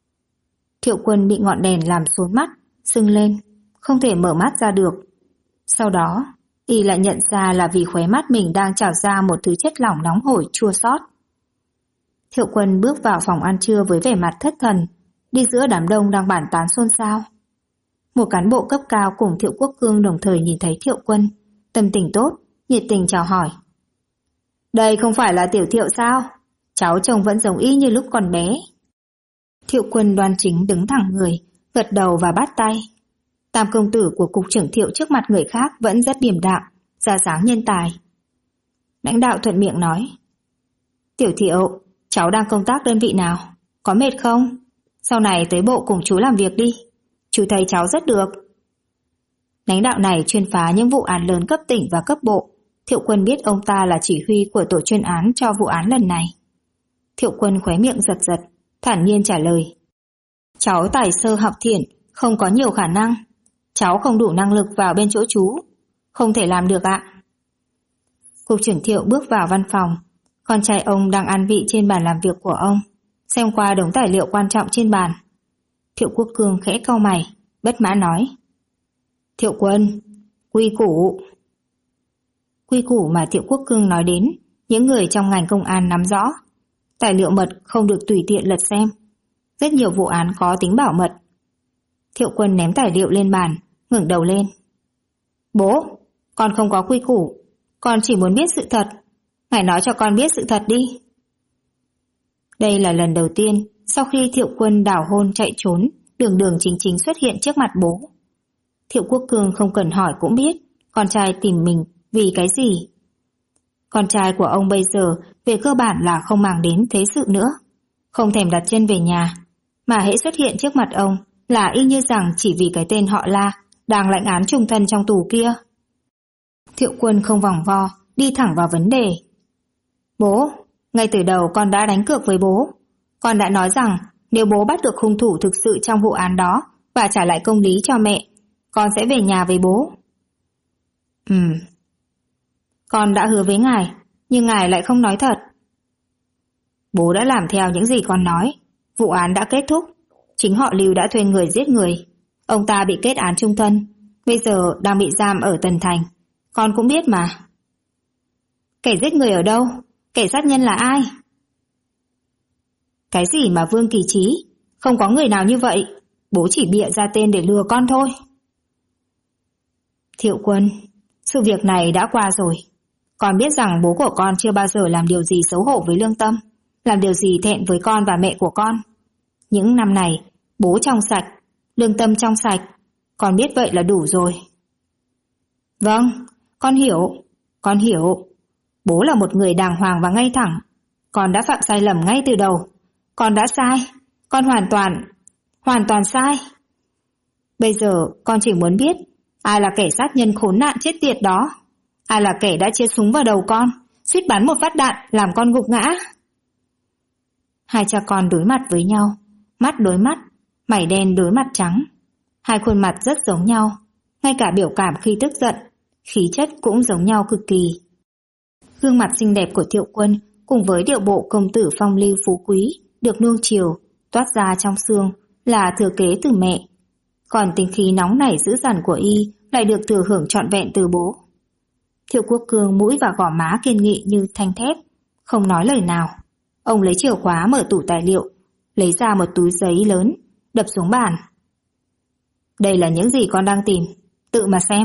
Thiệu Quân bị ngọn đèn làm xốn mắt, sưng lên, không thể mở mắt ra được. Sau đó, y lại nhận ra là vì khóe mắt mình đang trào ra một thứ chất lỏng nóng hổi chua xót. Thiệu Quân bước vào phòng ăn trưa với vẻ mặt thất thần, đi giữa đám đông đang bàn tán xôn xao. Một cán bộ cấp cao cùng Thiệu Quốc Cương đồng thời nhìn thấy Thiệu Quân, tâm tình tốt, nhiệt tình chào hỏi. Đây không phải là Tiểu Thiệu sao? Cháu trông vẫn giống y như lúc còn bé. Thiệu Quân đoan chính đứng thẳng người, gật đầu và bắt tay. Tam công tử của Cục trưởng Thiệu trước mặt người khác vẫn rất điềm đạm, ra dáng nhân tài. Lãnh đạo thuận miệng nói. Tiểu Thiệu, cháu đang công tác đơn vị nào? Có mệt không? Sau này tới bộ cùng chú làm việc đi. Chú thấy cháu rất được. Lãnh đạo này chuyên phá những vụ án lớn cấp tỉnh và cấp bộ. Thiệu Quân biết ông ta là chỉ huy của tổ chuyên án cho vụ án lần này. Thiệu Quân khóe miệng giật giật, thản nhiên trả lời. Cháu tài sơ học thiện, không có nhiều khả năng. Cháu không đủ năng lực vào bên chỗ chú. Không thể làm được ạ. Cục trưởng Thiệu bước vào văn phòng. Con trai ông đang ăn vị trên bàn làm việc của ông, xem qua đống tài liệu quan trọng trên bàn. Thiệu Quốc Cương khẽ cau mày, bất mãn nói. Thiệu Quân, quy củ. Quy củ mà Thiệu Quốc Cương nói đến, những người trong ngành công an nắm rõ. Tài liệu mật không được tùy tiện lật xem. Rất nhiều vụ án có tính bảo mật. Thiệu Quân ném tài liệu lên bàn, ngẩng đầu lên. Bố, con không có quy củ, con chỉ muốn biết sự thật. Ngài nói cho con biết sự thật đi. Đây là lần đầu tiên sau khi Thiệu Quân đảo hôn chạy trốn, đường đường chính chính xuất hiện trước mặt bố. Thiệu Quốc Cương không cần hỏi cũng biết con trai tìm mình vì cái gì. Con trai của ông bây giờ về cơ bản là không màng đến thế sự nữa, không thèm đặt chân về nhà, mà hễ xuất hiện trước mặt ông là y như rằng chỉ vì cái tên họ La đang lãnh án chung thân trong tù kia. Thiệu Quân không vòng vo, đi thẳng vào vấn đề. Bố, ngay từ đầu con đã đánh cược với bố. Con đã nói rằng nếu bố bắt được hung thủ thực sự trong vụ án đó và trả lại công lý cho mẹ, con sẽ về nhà với bố. Con đã hứa với ngài, nhưng ngài lại không nói thật. Bố đã làm theo những gì con nói. Vụ án đã kết thúc. Chính họ Lưu đã thuê người giết người. Ông ta bị kết án chung thân, bây giờ đang bị giam ở Tần Thành. Con cũng biết mà. Kẻ giết người ở đâu? Kẻ sát nhân là ai? Cái gì mà Vương Kỳ Chí? Không có người nào như vậy. Bố chỉ bịa ra tên để lừa con thôi. Thiệu Quân, sự việc này đã qua rồi. Con biết rằng bố của con chưa bao giờ làm điều gì xấu hổ với lương tâm, làm điều gì thẹn với con và mẹ của con. Những năm này, bố trong sạch, lương tâm trong sạch. Con biết vậy là đủ rồi. Vâng, con hiểu. Bố là một người đàng hoàng và ngay thẳng. Con đã phạm sai lầm ngay từ đầu. Con đã sai. Con hoàn toàn sai. Bây giờ con chỉ muốn biết ai là kẻ sát nhân khốn nạn chết tiệt đó. Ai là kẻ đã chĩa súng vào đầu con, suýt bắn một phát đạn làm con gục ngã. Hai cha con đối mặt với nhau, mắt đối mắt, mày đen đối mặt trắng. Hai khuôn mặt rất giống nhau, ngay cả biểu cảm khi tức giận, khí chất cũng giống nhau cực kỳ. Gương mặt xinh đẹp của Thiệu Quân cùng với điệu bộ công tử phong lưu phú quý được nuông chiều, toát ra trong xương là thừa kế từ mẹ. Còn tính khí nóng nảy dữ dằn của y lại được thừa hưởng trọn vẹn từ bố. Thiệu Quốc Cương mũi và gò má kiên nghị như thanh thép, không nói lời nào. Ông lấy chìa khóa mở tủ tài liệu, lấy ra một túi giấy lớn, đập xuống bàn. Đây là những gì con đang tìm, tự mà xem.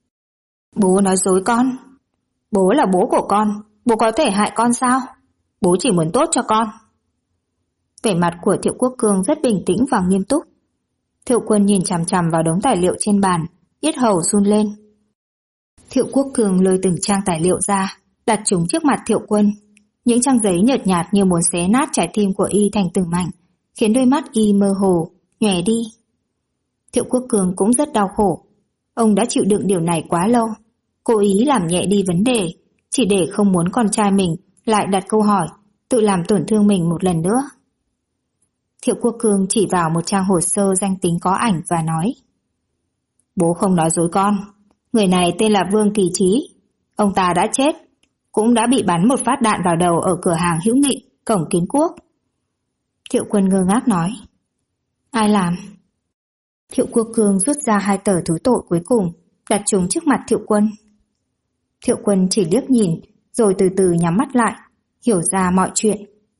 Bố nói dối con. Bố là bố của con, bố có thể hại con sao? Bố chỉ muốn tốt cho con. Vẻ mặt của Thiệu Quốc Cương rất bình tĩnh và nghiêm túc. Thiệu Quân nhìn chằm chằm vào đống tài liệu trên bàn, yết hầu run lên. Thiệu Quốc Cương lôi từng trang tài liệu ra, đặt chúng trước mặt Thiệu Quân. Những trang giấy nhợt nhạt như muốn xé nát trái tim của y thành từng mảnh, khiến đôi mắt y mơ hồ, nhòe đi. Thiệu Quốc Cương cũng rất đau khổ. Ông đã chịu đựng điều này quá lâu, cố ý làm nhẹ đi vấn đề, chỉ để không muốn con trai mình lại đặt câu hỏi, tự làm tổn thương mình một lần nữa. Thiệu Quốc Cương chỉ vào một trang hồ sơ danh tính có ảnh và nói: Bố không nói dối con. Người này tên là Vương Kỳ Chí. Ông ta đã chết, cũng đã bị bắn một phát đạn vào đầu ở cửa hàng Hữu Nghị, cổng Kiến Quốc. Thiệu Quân ngơ ngác nói: Ai làm? Thiệu Quốc Cương rút ra hai tờ thứ tội cuối cùng, đặt chúng trước mặt Thiệu Quân. Thiệu Quân chỉ liếc nhìn, rồi từ từ nhắm mắt lại, hiểu ra mọi chuyện.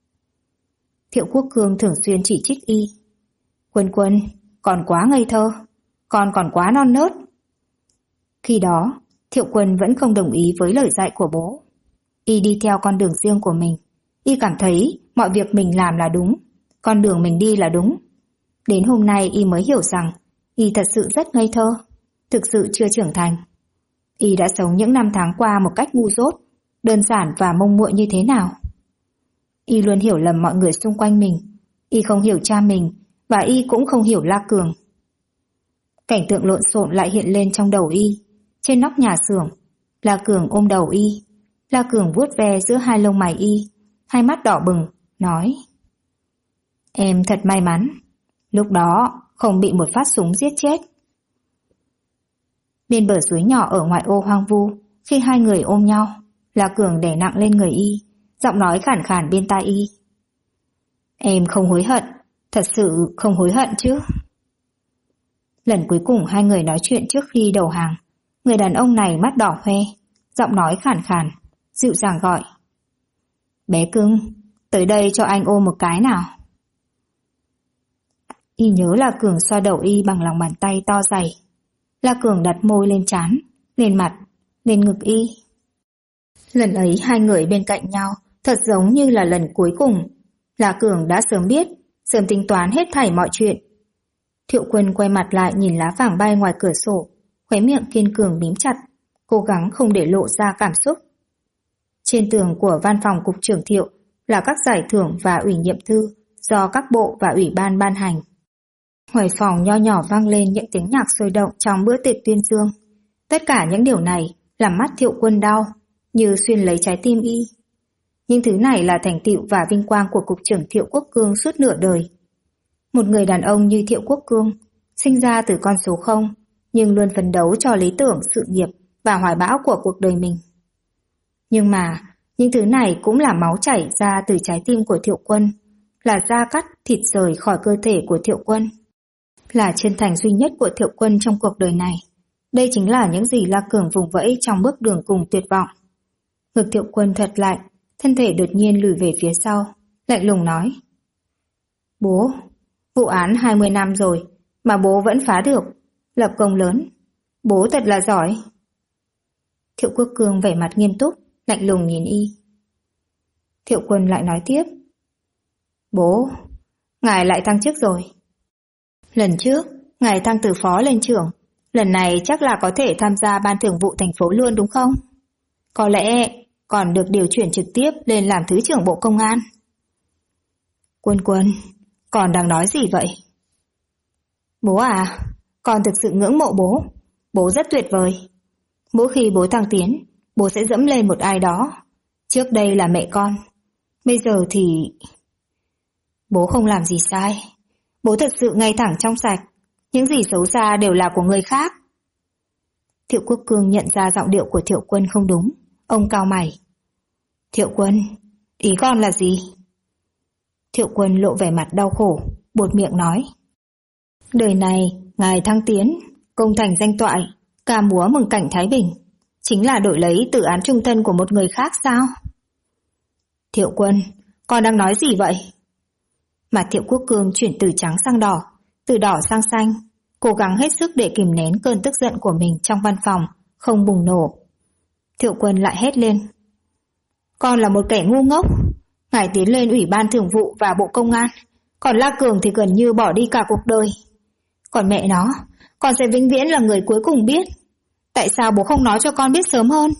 Thiệu Quốc Cương thường xuyên chỉ trích y. Quân, còn quá ngây thơ, con còn quá non nớt. Khi đó, Thiệu Quân vẫn không đồng ý với lời dạy của bố. Y đi theo con đường riêng của mình. Y cảm thấy mọi việc mình làm là đúng, con đường mình đi là đúng. Đến hôm nay y mới hiểu rằng y thật sự rất ngây thơ, thực sự chưa trưởng thành. Y đã sống những năm tháng qua một cách ngu dốt, đơn giản và mông muội như thế nào. Y luôn hiểu lầm mọi người xung quanh mình. Y không hiểu cha mình, và y cũng không hiểu La Cường. Cảnh tượng lộn xộn lại hiện lên trong đầu y. Trên nóc nhà xưởng, La Cường ôm đầu y. La Cường vuốt ve giữa hai lông mày y, hai mắt đỏ bừng, nói: Em thật may mắn, lúc đó không bị một phát súng giết chết. Bên bờ suối nhỏ ở ngoại ô hoang vu, khi hai người ôm nhau, La Cường đè nặng lên người y, giọng nói khàn khàn bên tai y: Em không hối hận, thật sự không hối hận chứ? Lần cuối cùng hai người nói chuyện trước khi đầu hàng, người đàn ông này mắt đỏ hoe, giọng nói khàn khàn, dịu dàng gọi: Bé cưng, tới đây cho anh ôm một cái nào. Y nhớ La Cường xoa đầu y bằng lòng bàn tay to dày. La Cường đặt môi lên trán, lên mặt, lên ngực y. Lần ấy hai người bên cạnh nhau thật giống như là lần cuối cùng. La Cường đã sớm biết, sớm tính toán hết thảy mọi chuyện. Thiệu Quân quay mặt lại nhìn lá vàng bay ngoài cửa sổ, khóe miệng kiên cường mím chặt, cố gắng không để lộ ra cảm xúc. Trên tường của văn phòng cục trưởng Thiệu là các giải thưởng và ủy nhiệm thư do các bộ và ủy ban ban hành. Ngoài phòng nho nhỏ vang lên những tiếng nhạc sôi động trong bữa tiệc tuyên dương. Tất cả những điều này làm mắt Thiệu Quân đau, như xuyên lấy trái tim y. Nhưng thứ này là thành tựu và vinh quang của cục trưởng Thiệu Quốc Cương suốt nửa đời. Một người đàn ông như Thiệu Quốc Cương, sinh ra từ con số 0, nhưng luôn phấn đấu cho lý tưởng, sự nghiệp và hoài bão của cuộc đời mình. Nhưng mà, những thứ này cũng là máu chảy ra từ trái tim của Thiệu Quân, là da cắt thịt rời khỏi cơ thể của Thiệu Quân. là chân thành duy nhất của Thiệu Quân trong cuộc đời này. Đây chính là những gì La Cường vùng vẫy trong bước đường cùng tuyệt vọng. Ngực Thiệu Quân thật lạnh, thân thể đột nhiên lùi về phía sau, lạnh lùng nói: Bố, vụ án 20 năm rồi mà bố vẫn phá được, lập công lớn. Bố thật là giỏi. Thiệu Quốc Cương vẻ mặt nghiêm túc, lạnh lùng nhìn y. Thiệu Quân lại nói tiếp: Bố, ngài lại thăng chức rồi. Lần trước, ngài thăng từ phó lên trưởng, lần này chắc là có thể tham gia ban thường vụ thành phố luôn đúng không? Có lẽ còn được điều chuyển trực tiếp lên làm thứ trưởng Bộ Công an. Quân, con đang nói gì vậy? Bố à, con thực sự ngưỡng mộ bố. Bố rất tuyệt vời. Mỗi khi bố thăng tiến, bố sẽ dẫm lên một ai đó. Trước đây là mẹ con, bây giờ thì... Bố không làm gì sai. Bố thật sự ngay thẳng trong sạch. Những gì xấu xa đều là của người khác. Thiệu Quốc Cương nhận ra giọng điệu của Thiệu Quân không đúng. Ông cau mày. Thiệu Quân, ý con là gì? Thiệu Quân lộ vẻ mặt đau khổ, buột miệng nói: Đời này, ngài thăng tiến, công thành danh toại, ca múa mừng cảnh Thái Bình, chính là đổi lấy tử án chung thân của một người khác sao? Thiệu Quân, con đang nói gì vậy? Mặt Thiệu Quốc Cương chuyển từ trắng sang đỏ, từ đỏ sang xanh, cố gắng hết sức để kìm nén cơn tức giận của mình trong văn phòng, không bùng nổ. Thiệu Quân lại hét lên: Con là một kẻ ngu ngốc. Ngài tiến lên Ủy ban Thường vụ và Bộ Công an, còn La Cường thì gần như bỏ đi cả cuộc đời. Còn mẹ nó, con sẽ vĩnh viễn là người cuối cùng biết. Tại sao bố không nói cho con biết sớm hơn?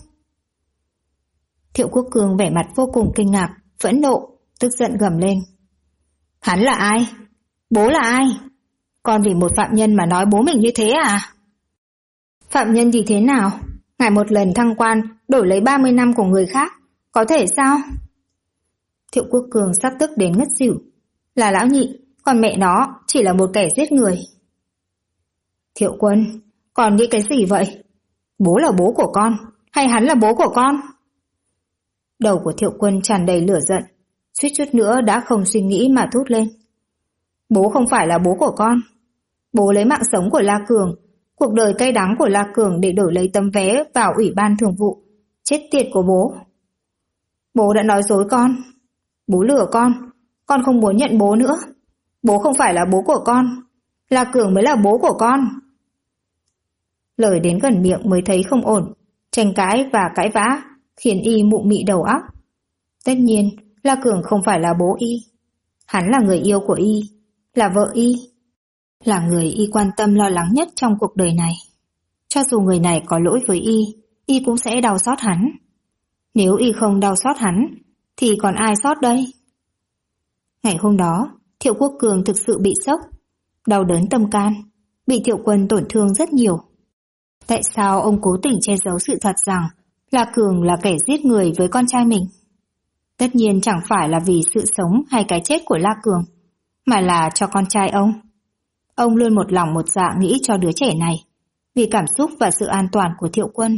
Thiệu Quốc Cường vẻ mặt vô cùng kinh ngạc, phẫn nộ, tức giận gầm lên: Hắn là ai? Bố là ai? Con vì một phạm nhân mà nói bố mình như thế à? Phạm nhân thì thế nào? Ngài một lần thăng quan đổi lấy 30 năm của người khác, có thể sao? Thiệu Quốc Cường sắp tức đến ngất xỉu. Là lão nhị, còn mẹ nó chỉ là một kẻ giết người. Thiệu Quân, con nghĩ cái gì vậy? Bố là bố của con, hay hắn là bố của con? Đầu của Thiệu Quân tràn đầy lửa giận, suýt chút nữa đã không suy nghĩ mà thốt lên: Bố không phải là bố của con. Bố lấy mạng sống của La Cường, cuộc đời cay đắng của La Cường để đổi lấy tấm vé vào Ủy ban Thường vụ. Chết tiệt của bố. Bố đã nói dối con. Bố lừa con không muốn nhận bố nữa. Bố không phải là bố của con. La Cường mới là bố của con. Lời đến gần miệng mới thấy không ổn, tranh cãi và cãi vã khiến y mụ mị đầu óc. Tất nhiên, La Cường không phải là bố y. Hắn là người yêu của y, là vợ y, là người y quan tâm lo lắng nhất trong cuộc đời này. Cho dù người này có lỗi với y cũng sẽ đau xót hắn. Nếu y không đau xót hắn, thì còn ai xót đây? Ngày hôm đó, Thiệu Quốc Cường thực sự bị sốc, đau đớn tâm can, bị Thiệu Quân tổn thương rất nhiều. Tại sao ông cố tình che giấu sự thật rằng La Cường là kẻ giết người với con trai mình? Tất nhiên chẳng phải là vì sự sống hay cái chết của La Cường, mà là cho con trai ông. Ông luôn một lòng một dạ nghĩ cho đứa trẻ này, vì cảm xúc và sự an toàn của Thiệu Quân.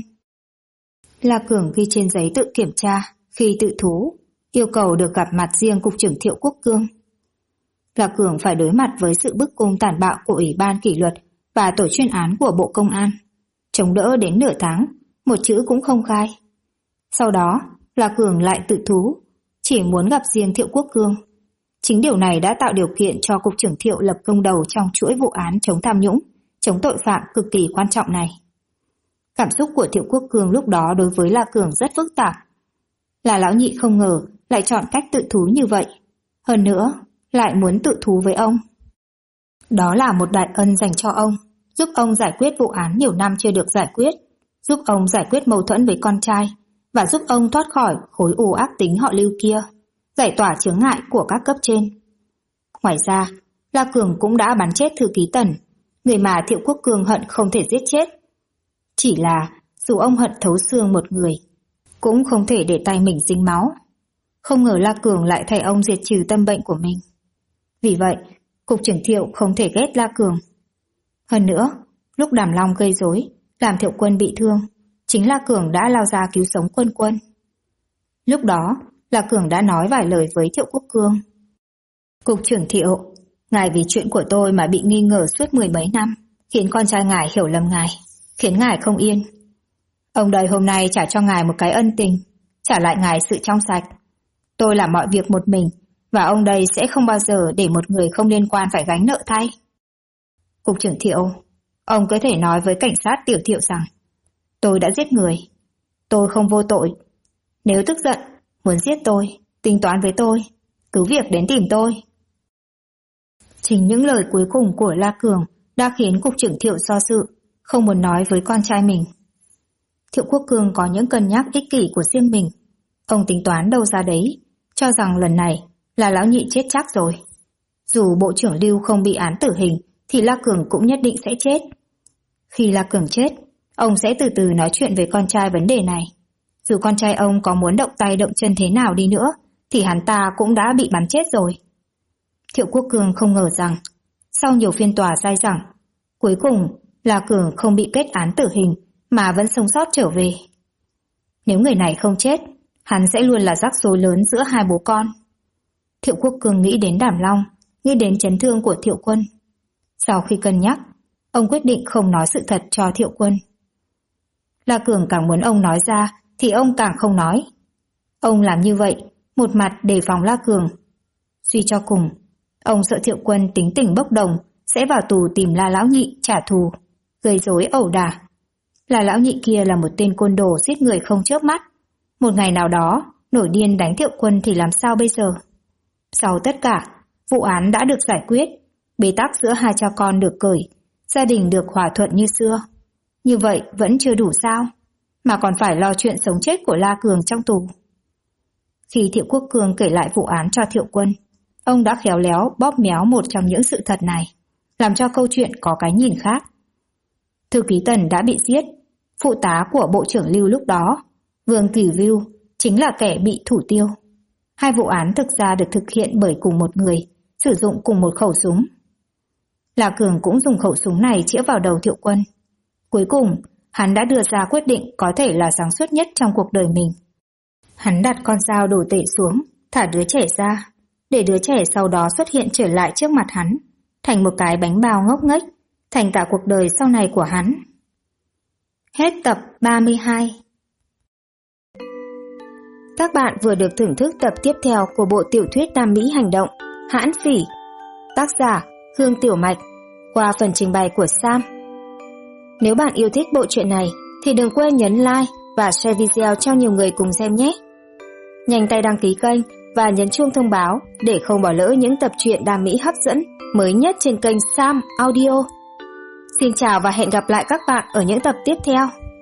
La Cường ghi trên giấy tự kiểm tra khi tự thú, yêu cầu được gặp mặt riêng Cục trưởng Thiệu Quốc Cương. La Cường phải đối mặt với sự bức cung tàn bạo của Ủy ban Kỷ luật và tổ chuyên án của Bộ Công an, chống đỡ đến nửa tháng, một chữ cũng không khai. Sau đó, La Cường lại tự thú, chỉ muốn gặp riêng Thiệu Quốc Cương. Chính điều này đã tạo điều kiện cho Cục trưởng Thiệu lập công đầu trong chuỗi vụ án chống tham nhũng, chống tội phạm cực kỳ quan trọng này. Cảm xúc của Thiệu Quốc Cương lúc đó đối với La Cường rất phức tạp. Là lão nhị không ngờ lại chọn cách tự thú như vậy. Hơn nữa, lại muốn tự thú với ông. Đó là một đại ân dành cho ông, giúp ông giải quyết vụ án nhiều năm chưa được giải quyết, giúp ông giải quyết mâu thuẫn với con trai và giúp ông thoát khỏi khối u ác tính họ Lưu kia, giải tỏa chướng ngại của các cấp trên. Ngoài ra, La Cường cũng đã bắn chết thư ký Tần, người mà Thiệu Quốc Cương hận không thể giết chết. Chỉ là dù ông hận thấu xương một người, cũng không thể để tay mình dính máu. Không ngờ La Cường lại thay ông diệt trừ tâm bệnh của mình. Vì vậy, Cục trưởng Thiệu không thể ghét La Cường. Hơn nữa, lúc Đàm Long gây rối, làm Thiệu Quân bị thương, chính La Cường đã lao ra cứu sống Quân. Lúc đó, La Cường đã nói vài lời với Thiệu Quốc Cương. Cục trưởng Thiệu, Ngài vì chuyện của tôi mà bị nghi ngờ suốt 10 mấy năm, khiến con trai ngài hiểu lầm ngài, khiến ngài không yên. Ông đây hôm nay trả cho ngài một cái ân tình, trả lại ngài sự trong sạch. Tôi làm mọi việc một mình, và ông đây sẽ không bao giờ để một người không liên quan phải gánh nợ thay. Cục trưởng Thiệu, ông có thể nói với cảnh sát Tiểu Thiệu rằng tôi đã giết người. Tôi không vô tội. Nếu tức giận, muốn giết tôi, tính toán với tôi, cứ việc đến tìm tôi. Chính những lời cuối cùng của La Cường đã khiến Cục trưởng Thiệu do dự, không muốn nói với con trai mình. Thiệu Quốc Cương có những cân nhắc ích kỷ của riêng mình. Ông tính toán đâu ra đấy, cho rằng lần này là lão nhị chết chắc rồi. Dù Bộ trưởng Lưu không bị án tử hình, thì La Cường cũng nhất định sẽ chết. Khi La Cường chết, ông sẽ từ từ nói chuyện với con trai vấn đề này. Dù con trai ông có muốn động tay động chân thế nào đi nữa, thì hắn ta cũng đã bị bắn chết rồi. Thiệu Quốc Cương không ngờ rằng, sau nhiều phiên tòa dai dẳng, cuối cùng La Cường không bị kết án tử hình mà vẫn sống sót trở về. Nếu người này không chết, hắn sẽ luôn là rắc rối lớn giữa hai bố con. Thiệu Quốc Cương nghĩ đến Đàm Long, nghĩ đến chấn thương của Thiệu Quân. Sau khi cân nhắc, ông quyết định không nói sự thật cho Thiệu Quân. La Cường càng muốn ông nói ra thì ông càng không nói. Ông làm như vậy, một mặt đề phòng La Cường. Suy cho cùng, ông sợ Thiệu Quân tính tình bốc đồng sẽ vào tù tìm La Lão Nhị trả thù, gây rối ẩu đả. La Lão Nhị kia là một tên côn đồ giết người không chớp mắt. Một ngày nào đó, nổi điên đánh Thiệu Quân thì làm sao bây giờ? Sau tất cả, vụ án đã được giải quyết, bế tắc giữa hai cha con được cởi, gia đình được hòa thuận như xưa. Như vậy vẫn chưa đủ sao? Mà còn phải lo chuyện sống chết của La Cường trong tù. Khi Thiệu Quốc Cương kể lại vụ án cho Thiệu Quân, ông đã khéo léo bóp méo một trong những sự thật này, làm cho câu chuyện có cái nhìn khác. Thư ký Tần đã bị giết, phụ tá của Bộ trưởng Lưu lúc đó, Vương Cửu Vưu, chính là kẻ bị thủ tiêu. Hai vụ án thực ra được thực hiện bởi cùng một người, sử dụng cùng một khẩu súng. La Cường cũng dùng khẩu súng này chĩa vào đầu Thiệu Quân. Cuối cùng, hắn đã đưa ra quyết định có thể là sáng suốt nhất trong cuộc đời mình. Hắn đặt con dao đồ tể xuống, thả đứa trẻ ra, để đứa trẻ sau đó xuất hiện trở lại trước mặt hắn, thành một cái bánh bao ngốc nghếch, thành cả cuộc đời sau này của hắn. Hết tập 32. Các bạn vừa được thưởng thức tập tiếp theo của bộ tiểu thuyết Nam Mỹ hành động Hãn Phỉ, tác giả Hương Tiểu Mạch, qua phần trình bày của Sam. Nếu bạn yêu thích bộ truyện này thì đừng quên nhấn like và share video cho nhiều người cùng xem nhé. Nhanh tay đăng ký kênh và nhấn chuông thông báo để không bỏ lỡ những tập truyện Nam Mỹ hấp dẫn mới nhất trên kênh Sam Audio. Xin chào và hẹn gặp lại các bạn ở những tập tiếp theo.